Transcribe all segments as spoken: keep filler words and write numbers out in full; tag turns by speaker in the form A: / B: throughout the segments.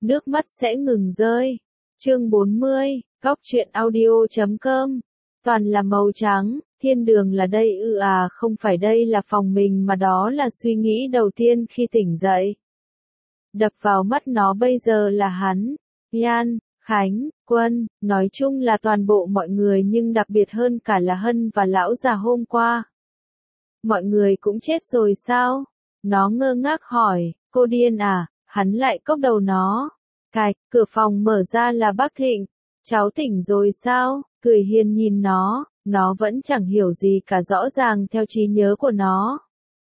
A: nước mắt sẽ ngừng rơi. Chương bốn mươi, góc truyện audio chấm com. Toàn là màu trắng, thiên đường là đây ư à, không phải đây là phòng mình mà đó là suy nghĩ đầu tiên khi tỉnh dậy. Đập vào mắt nó bây giờ là hắn, Nhan, Khánh, Quân, nói chung là toàn bộ mọi người nhưng đặc biệt hơn cả là Hân và lão già hôm qua. Mọi người cũng chết rồi sao? Nó ngơ ngác hỏi, cô điên à? Hắn lại cốc đầu nó. Cạch, cửa phòng mở ra là bác Thịnh. Cháu tỉnh rồi sao? Cười hiền nhìn nó, nó vẫn chẳng hiểu gì cả, rõ ràng theo trí nhớ của nó.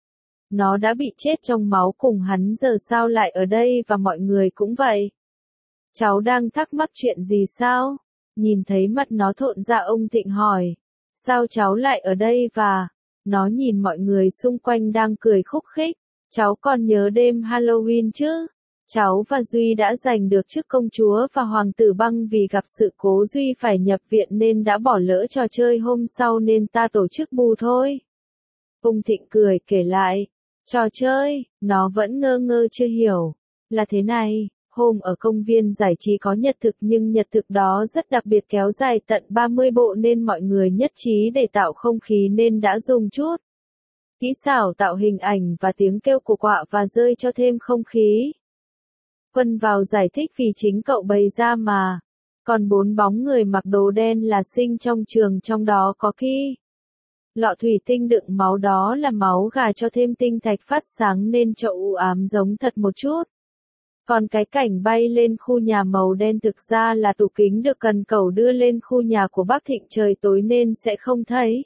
A: Nó đã bị chết trong máu cùng hắn, giờ sao lại ở đây và mọi người cũng vậy. Cháu đang thắc mắc chuyện gì sao? Nhìn thấy mặt nó thộn ra, ông Thịnh hỏi. Sao cháu lại ở đây và... Nó nhìn mọi người xung quanh đang cười khúc khích. Cháu còn nhớ đêm Halloween chứ? Cháu và Duy đã giành được chức công chúa và hoàng tử băng, vì gặp sự cố Duy phải nhập viện nên đã bỏ lỡ trò chơi hôm sau nên ta tổ chức bù thôi. Ông Thịnh cười kể lại. Trò chơi, nó vẫn ngơ ngơ chưa hiểu. Là thế này, hôm ở công viên giải trí có nhật thực nhưng nhật thực đó rất đặc biệt, kéo dài tận ba mươi bộ nên mọi người nhất trí để tạo không khí nên đã dùng chút kỹ xảo tạo hình ảnh và tiếng kêu của quạ và rơi cho thêm không khí. Quân vào giải thích vì chính cậu bày ra mà. Còn bốn bóng người mặc đồ đen là sinh trong trường, trong đó có Ki. Lọ thủy tinh đựng máu đó là máu gà, cho thêm tinh thạch phát sáng nên cho u ám giống thật một chút. Còn cái cảnh bay lên khu nhà màu đen thực ra là tủ kính được cần cẩu đưa lên khu nhà của bác Thịnh, trời tối nên sẽ không thấy.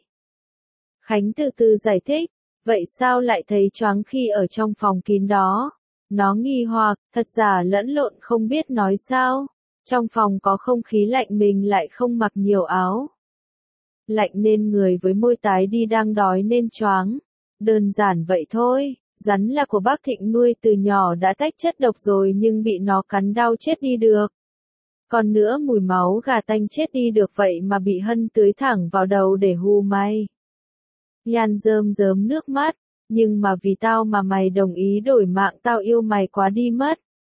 A: Khánh từ từ giải thích, vậy sao lại thấy choáng khi ở trong phòng kín đó? Nó nghi hoặc, thật giả lẫn lộn không biết nói sao. Trong phòng có không khí lạnh, mình lại không mặc nhiều áo. Lạnh nên người với môi tái đi, đang đói nên choáng. Đơn giản vậy thôi. Rắn là của bác Thịnh nuôi từ nhỏ, đã tách chất độc rồi nhưng bị nó cắn đau chết đi được. Còn nữa, mùi máu gà tanh chết đi được vậy mà bị Hân tưới thẳng vào đầu để hù mày. Nhan rơm rớm nước mắt, nhưng mà vì tao mà mày đồng ý đổi mạng, tao yêu mày quá đi mất.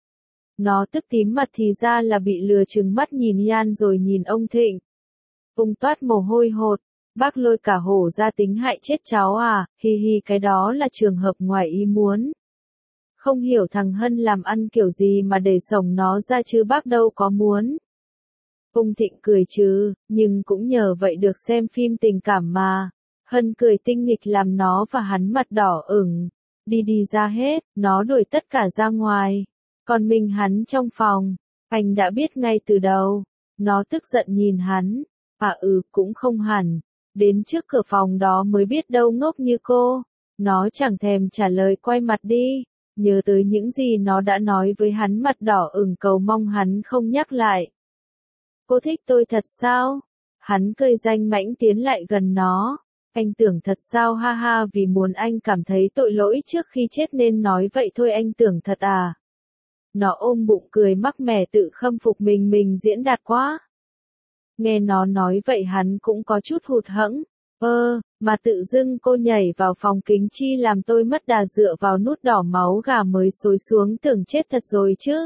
A: Nó tức tím mặt, thì ra là bị lừa, trừng mắt nhìn Nhan rồi nhìn ông Thịnh. Ông toát mồ hôi hột. Bác Lôi cả hổ ra, tính hại chết cháu à? Hi hi, cái đó là trường hợp ngoài ý muốn. Không hiểu thằng Hân làm ăn kiểu gì mà để sổng nó ra chứ bác đâu có muốn. Ông Thịnh cười chứ, nhưng cũng nhờ vậy được xem phim tình cảm mà. Hân cười tinh nghịch làm nó và hắn mặt đỏ ửng. Đi đi ra hết, nó đuổi tất cả ra ngoài. Còn mình hắn trong phòng, anh đã biết ngay từ đầu. Nó tức giận nhìn hắn. À ừ, cũng không hẳn. Đến trước cửa phòng đó mới biết đâu, ngốc như cô. Nó chẳng thèm trả lời, quay mặt đi. Nhớ tới những gì nó đã nói với hắn, mặt đỏ ửng cầu mong hắn không nhắc lại. Cô thích tôi thật sao? Hắn cười danh mãnh tiến lại gần nó. Anh tưởng thật sao? Ha ha, vì muốn anh cảm thấy tội lỗi trước khi chết nên nói vậy thôi. Anh tưởng thật à? Nó ôm bụng cười mắc mẻ, tự khâm phục mình mình diễn đạt quá. Nghe nó nói vậy hắn cũng có chút hụt hẫng. Ơ, mà tự dưng cô nhảy vào phòng kính chi làm tôi mất đà, dựa vào nút đỏ máu gà mới xối xuống, tưởng chết thật rồi chứ.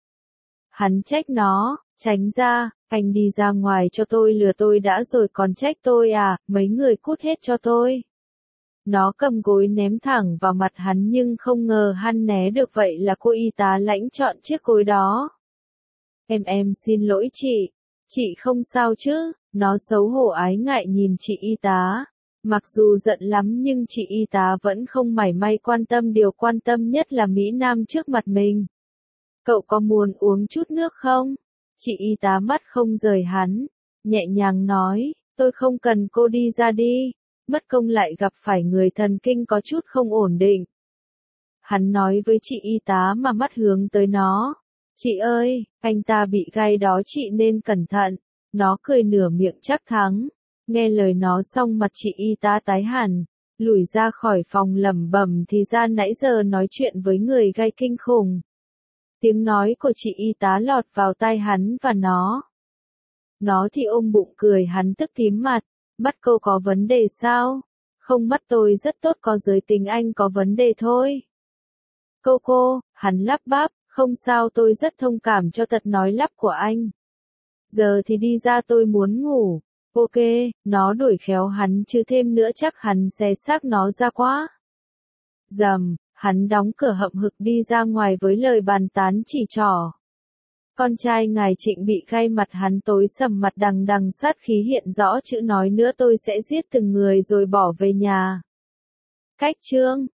A: Hắn trách nó, tránh ra, anh đi ra ngoài cho tôi, lừa tôi đã rồi còn trách tôi à, mấy người cút hết cho tôi. Nó cầm gối ném thẳng vào mặt hắn nhưng không ngờ hắn né được, vậy là cô y tá lãnh chọn chiếc gối đó. Em em xin lỗi chị. Chị không sao chứ? Nó xấu hổ ái ngại nhìn chị y tá. Mặc dù giận lắm nhưng chị y tá vẫn không mảy may quan tâm, điều quan tâm nhất là Mỹ Nam trước mặt mình. Cậu có muốn uống chút nước không? Chị y tá mắt không rời hắn, nhẹ nhàng nói, tôi không cần, cô đi ra đi. Mất công lại gặp phải người thần kinh có chút không ổn định. Hắn nói với chị y tá mà mắt hướng tới nó. Chị ơi, anh ta bị gai đó chị nên cẩn thận. Nó cười nửa miệng chắc thắng. Nghe lời nó xong mặt chị y tá tái hẳn, lùi ra khỏi phòng lẩm bẩm, thì ra nãy giờ nói chuyện với người gai kinh khủng. Tiếng nói của chị y tá lọt vào tai hắn và nó. Nó thì ôm bụng cười, hắn tức tím mặt. Mắt cô có vấn đề sao? Không, mắt tôi rất tốt, có giới tính anh có vấn đề thôi. Cô cô, hắn lắp bắp. Không sao, tôi rất thông cảm cho tật nói lắp của anh. Giờ thì đi ra, tôi muốn ngủ. Ok, nó đuổi khéo hắn chứ thêm nữa chắc hắn xé xác nó ra quá. Dầm, hắn đóng cửa hậm hực đi ra ngoài với lời bàn tán chỉ trỏ. Con trai ngài Trịnh bị gai mặt, hắn tối sầm mặt, đằng đằng sát khí hiện rõ chữ nói nữa tôi sẽ giết từng người rồi bỏ về nhà. Cách chương